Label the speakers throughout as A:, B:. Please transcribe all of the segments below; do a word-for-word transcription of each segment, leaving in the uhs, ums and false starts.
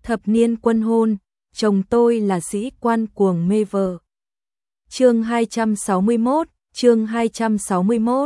A: Thập niên quân hôn, chồng tôi là sĩ quan cuồng mê vợ. Chương hai trăm sáu mươi mốt, chương hai trăm sáu mươi mốt.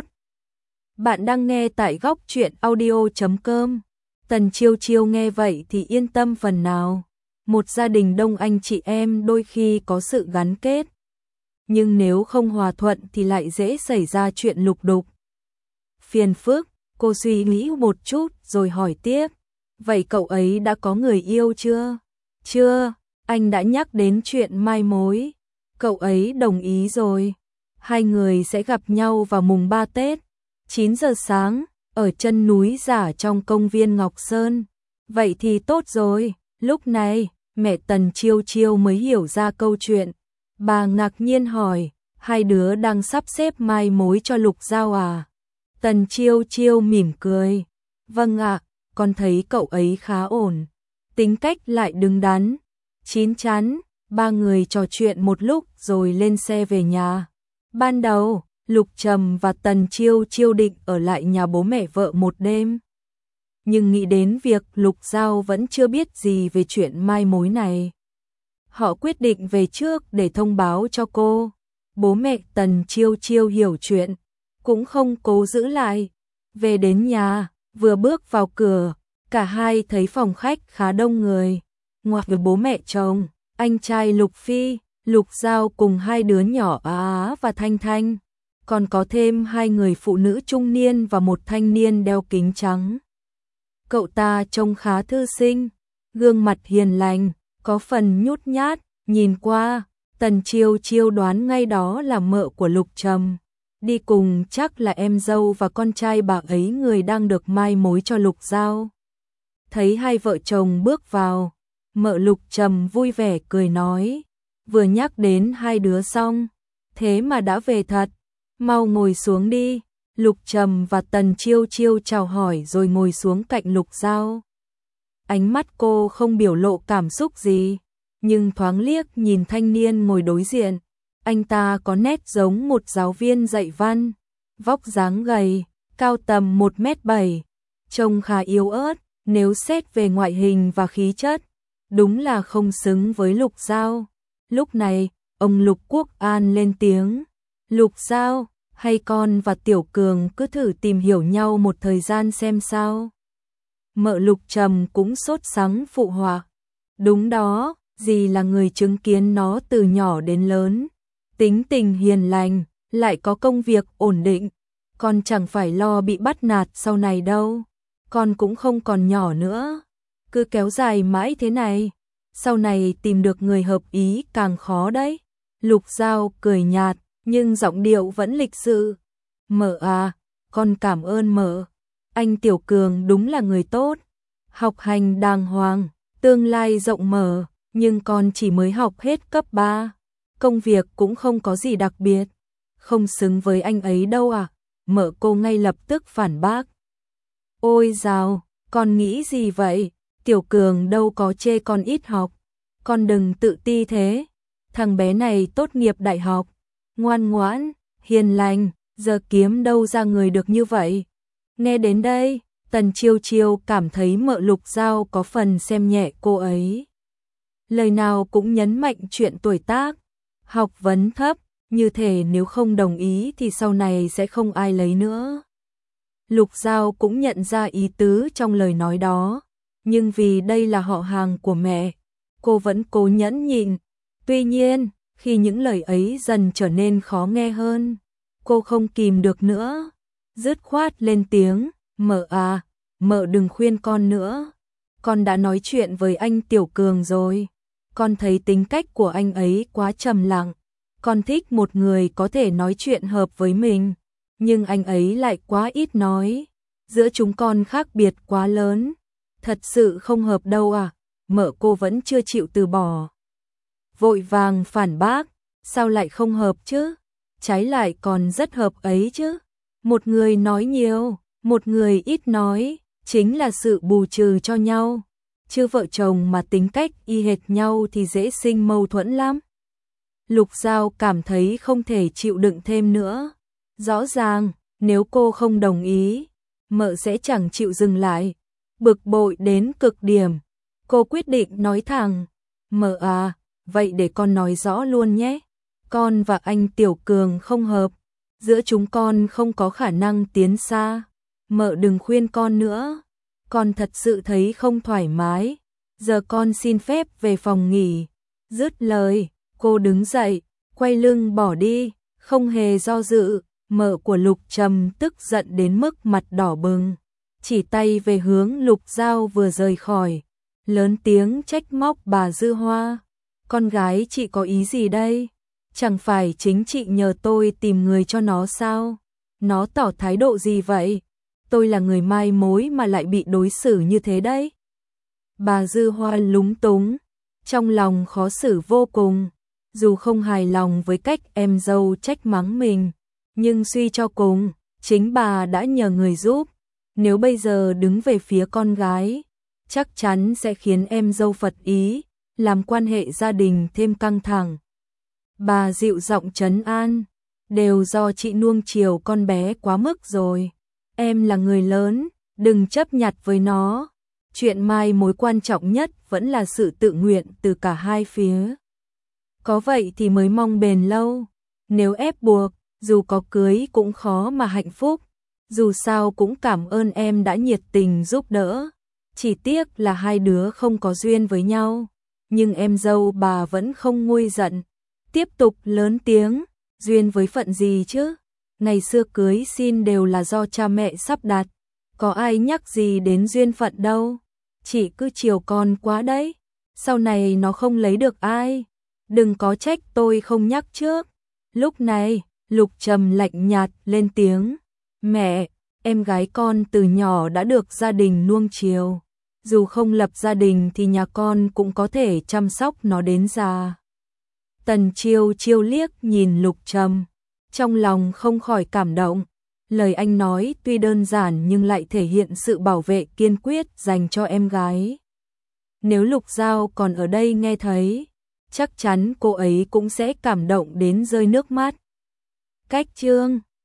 A: Bạn đang nghe tại góc truyện audio chấm com. Tần Chiêu Chiêu nghe vậy thì yên tâm phần nào. Một gia đình đông anh chị em đôi khi có sự gắn kết, nhưng nếu không hòa thuận thì lại dễ xảy ra chuyện lục đục. Phiền phức, cô suy nghĩ một chút rồi hỏi tiếp. Vậy cậu ấy đã có người yêu chưa? Chưa, anh đã nhắc đến chuyện mai mối. Cậu ấy đồng ý rồi. Hai người sẽ gặp nhau vào mùng ba Tết, chín giờ sáng, ở chân núi Giả trong công viên Ngọc Sơn. Vậy thì tốt rồi. Lúc này, mẹ Tần Chiêu Chiêu mới hiểu ra câu chuyện. Bà ngạc nhiên hỏi, hai đứa đang sắp xếp mai mối cho Lục Giao à? Tần Chiêu Chiêu mỉm cười. Vâng ạ, con thấy cậu ấy khá ổn. Tính cách lại đứng đắn, chín chắn. Ba người trò chuyện một lúc rồi lên xe về nhà. Ban đầu, Lục Trầm và Tần Chiêu Chiêu định ở lại nhà bố mẹ vợ một đêm. Nhưng nghĩ đến việc Lục Giao vẫn chưa biết gì về chuyện mai mối này, họ quyết định về trước để thông báo cho cô. Bố mẹ Tần Chiêu Chiêu hiểu chuyện, cũng không cố giữ lại. Về đến nhà, vừa bước vào cửa, cả hai thấy phòng khách khá đông người. Ngoài với bố mẹ chồng, anh trai Lục Phi, Lục Giao cùng hai đứa nhỏ Á Á và Thanh Thanh, còn có thêm hai người phụ nữ trung niên và một thanh niên đeo kính trắng. Cậu ta trông khá thư sinh, gương mặt hiền lành, có phần nhút nhát, nhìn qua, Tần Chiêu Chiêu đoán ngay đó là mợ của Lục Trầm. Đi cùng chắc là em dâu và con trai bà ấy người đang được mai mối cho Lục Giao. Thấy hai vợ chồng bước vào, mợ Lục Trầm vui vẻ cười nói, vừa nhắc đến hai đứa xong, thế mà đã về thật, mau ngồi xuống đi. Lục Trầm và Tần Chiêu Chiêu chào hỏi rồi ngồi xuống cạnh Lục Giao. Ánh mắt cô không biểu lộ cảm xúc gì, nhưng thoáng liếc nhìn thanh niên ngồi đối diện. Anh ta có nét giống một giáo viên dạy văn, vóc dáng gầy, cao tầm một mét bảy, trông khá yếu ớt, nếu xét về ngoại hình và khí chất, đúng là không xứng với Lục Giao. Lúc này, ông Lục Quốc An lên tiếng, Lục Giao, hay con và Tiểu Cường cứ thử tìm hiểu nhau một thời gian xem sao. Mợ Lục Trầm cũng sốt sắng phụ họa, đúng đó, dì là người chứng kiến nó từ nhỏ đến lớn. Tính tình hiền lành, lại có công việc ổn định, con chẳng phải lo bị bắt nạt sau này đâu. Con cũng không còn nhỏ nữa, cứ kéo dài mãi thế này, sau này tìm được người hợp ý càng khó đấy. Lục Giao cười nhạt, nhưng giọng điệu vẫn lịch sự. Mợ à, con cảm ơn mợ. Anh Tiểu Cường đúng là người tốt, học hành đàng hoàng, tương lai rộng mở, nhưng con chỉ mới học hết cấp ba. Công việc cũng không có gì đặc biệt, không xứng với anh ấy đâu à? Mợ cô ngay lập tức phản bác. Ôi dào, con nghĩ gì vậy? Tiểu Cường đâu có chê con ít học. Con đừng tự ti thế. Thằng bé này tốt nghiệp đại học, ngoan ngoãn, hiền lành, giờ kiếm đâu ra người được như vậy. Nghe đến đây, Tần Chiêu Chiêu cảm thấy mợ Lục Giao có phần xem nhẹ cô ấy. Lời nào cũng nhấn mạnh chuyện tuổi tác, học vấn thấp, như thể nếu không đồng ý thì sau này sẽ không ai lấy nữa. Lục Giao cũng nhận ra ý tứ trong lời nói đó, nhưng vì đây là họ hàng của mẹ, cô vẫn cố nhẫn nhịn. Tuy nhiên, khi những lời ấy dần trở nên khó nghe hơn, cô không kìm được nữa, dứt khoát lên tiếng, mợ à, mợ đừng khuyên con nữa. Con đã nói chuyện với anh Tiểu Cường rồi, con thấy tính cách của anh ấy quá trầm lặng. Con thích một người có thể nói chuyện hợp với mình, nhưng anh ấy lại quá ít nói. Giữa chúng con khác biệt quá lớn, thật sự không hợp đâu à. Mợ cô vẫn chưa chịu từ bỏ, vội vàng phản bác, sao lại không hợp chứ? Trái lại còn rất hợp ấy chứ. Một người nói nhiều, một người ít nói, chính là sự bù trừ cho nhau. Chứ vợ chồng mà tính cách y hệt nhau thì dễ sinh mâu thuẫn lắm. Lục Giao cảm thấy không thể chịu đựng thêm nữa. Rõ ràng, nếu cô không đồng ý, mợ sẽ chẳng chịu dừng lại. Bực bội đến cực điểm, Cô quyết định nói thẳng, mợ à, vậy để con nói rõ luôn nhé. Con và anh Tiểu Cường không hợp, giữa chúng con không có khả năng tiến xa. Mợ đừng khuyên con nữa, con thật sự thấy không thoải mái. Giờ con xin phép về phòng nghỉ. Dứt lời, cô đứng dậy, quay lưng bỏ đi, không hề do dự. Mợ của Lục Trầm tức giận đến mức mặt đỏ bừng, chỉ tay về hướng Lục Giao vừa rời khỏi, lớn tiếng trách móc bà Dư Hoa. Con gái chị có ý gì đây? Chẳng phải chính chị nhờ tôi tìm người cho nó sao? Nó tỏ thái độ gì vậy? Tôi là người mai mối mà lại bị đối xử như thế đấy. Bà Dư Hoa lúng túng, trong lòng khó xử vô cùng, dù không hài lòng với cách em dâu trách mắng mình, nhưng suy cho cùng, chính bà đã nhờ người giúp, nếu bây giờ đứng về phía con gái, chắc chắn sẽ khiến em dâu phật ý, làm quan hệ gia đình thêm căng thẳng. Bà dịu giọng trấn an, đều do chị nuông chiều con bé quá mức rồi, em là người lớn, đừng chấp nhặt với nó. Chuyện mai mối quan trọng nhất vẫn là sự tự nguyện từ cả hai phía. Có vậy thì mới mong bền lâu, nếu ép buộc, dù có cưới cũng khó mà hạnh phúc. Dù sao cũng cảm ơn em đã nhiệt tình giúp đỡ, chỉ tiếc là hai đứa không có duyên với nhau. Nhưng em dâu bà vẫn không nguôi giận, tiếp tục lớn tiếng, duyên với phận gì chứ? Ngày xưa cưới xin đều là do cha mẹ sắp đặt, có ai nhắc gì đến duyên phận đâu. Chị cứ chiều con quá đấy, sau này nó không lấy được ai, đừng có trách tôi không nhắc trước. Lúc này, Lục Trầm lạnh nhạt lên tiếng, mẹ, em gái con từ nhỏ đã được gia đình nuông chiều, dù không lập gia đình thì nhà con cũng có thể chăm sóc nó đến già. Tần Chiêu Chiêu liếc nhìn Lục Trầm, trong lòng không khỏi cảm động. Lời anh nói tuy đơn giản nhưng lại thể hiện sự bảo vệ kiên quyết dành cho em gái. Nếu Lục Giao còn ở đây nghe thấy, chắc chắn cô ấy cũng sẽ cảm động đến rơi nước mắt. Cách chương